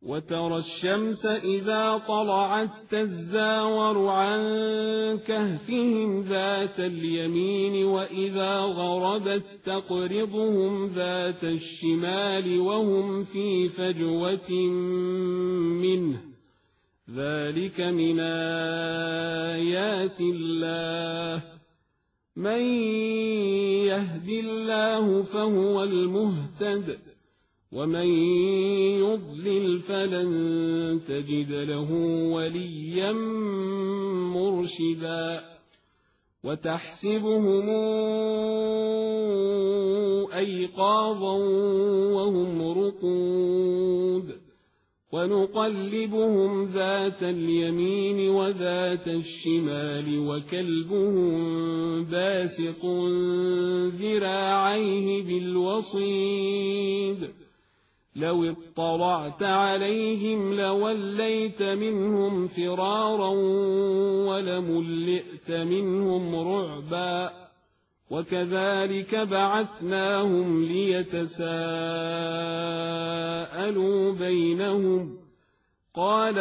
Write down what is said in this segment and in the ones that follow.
وترى الشمس إذا طلعت تزاور عن كهفهم ذات اليمين وإذا غربت تقرضهم ذات الشمال وهم في فجوة منه ذلك من آيات الله من يهد الله فهو المهتد ومن يضلل فلن تجد له وليا مرشدا وتحسبهم أيقاظا وهم رقود ونقلبهم ذات اليمين وذات الشمال وكلبهم باسط ذراعيه بالوصيد لو اطلعت عليهم لوليت منهم فرارا ولملئت منهم رعبا وكذلك بعثناهم ليتساءلوا بينهم قال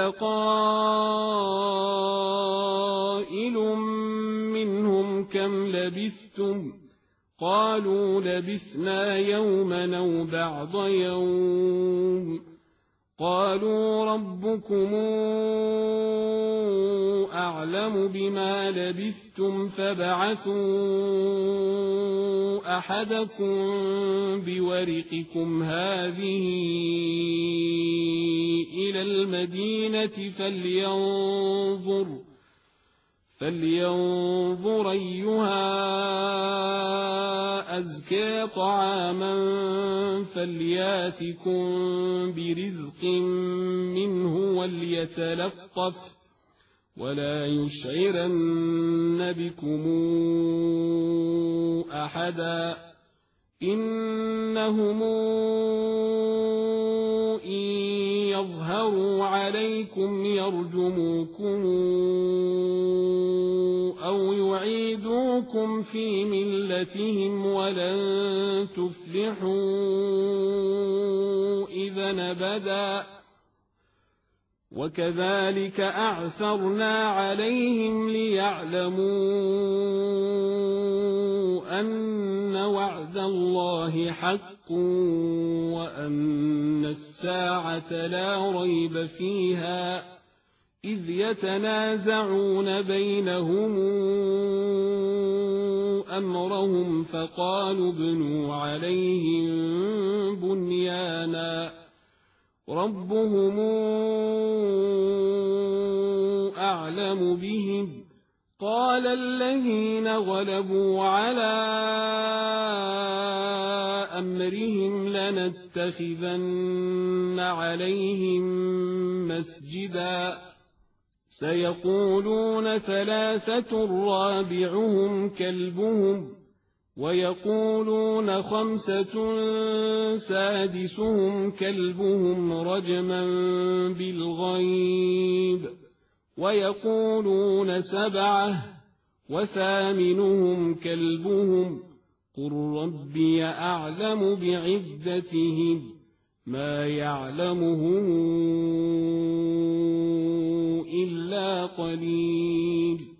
قائل منهم كم لبثتم قالوا لبثنا يوما أو بعض يوم قالوا ربكم أعلم بما لبثتم فابعثوا أحدكم بورقكم هذه إلى المدينة فلينظر أيها أزكى طعاما فلياتكم برزق منه وليتلطف ولا يشعرن بكم أحدا إنهم إن يظهروا عليكم يرجموكم أو يعيدوكم في ملتهم ولن تفلحوا إذا أبدا وكذلك أعثرنا عليهم ليعلموا أن وعد الله حق وأن الساعة لا ريب فيها إذ يتنازعون بينهم أمرهم فقالوا ابنوا عليهم بنيانا ربهم أعلم بهم قال الذين غلبوا على أمرهم لنتخذن عليهم مسجدا سيقولون ثلاثة رابعهم كلبهم ويقولون خمسة سادسهم كلبهم رجما بالغيب ويقولون سبعة وثامنهم كلبهم قل ربي أعلم بعدتهم ما يعلمهم إلا قليل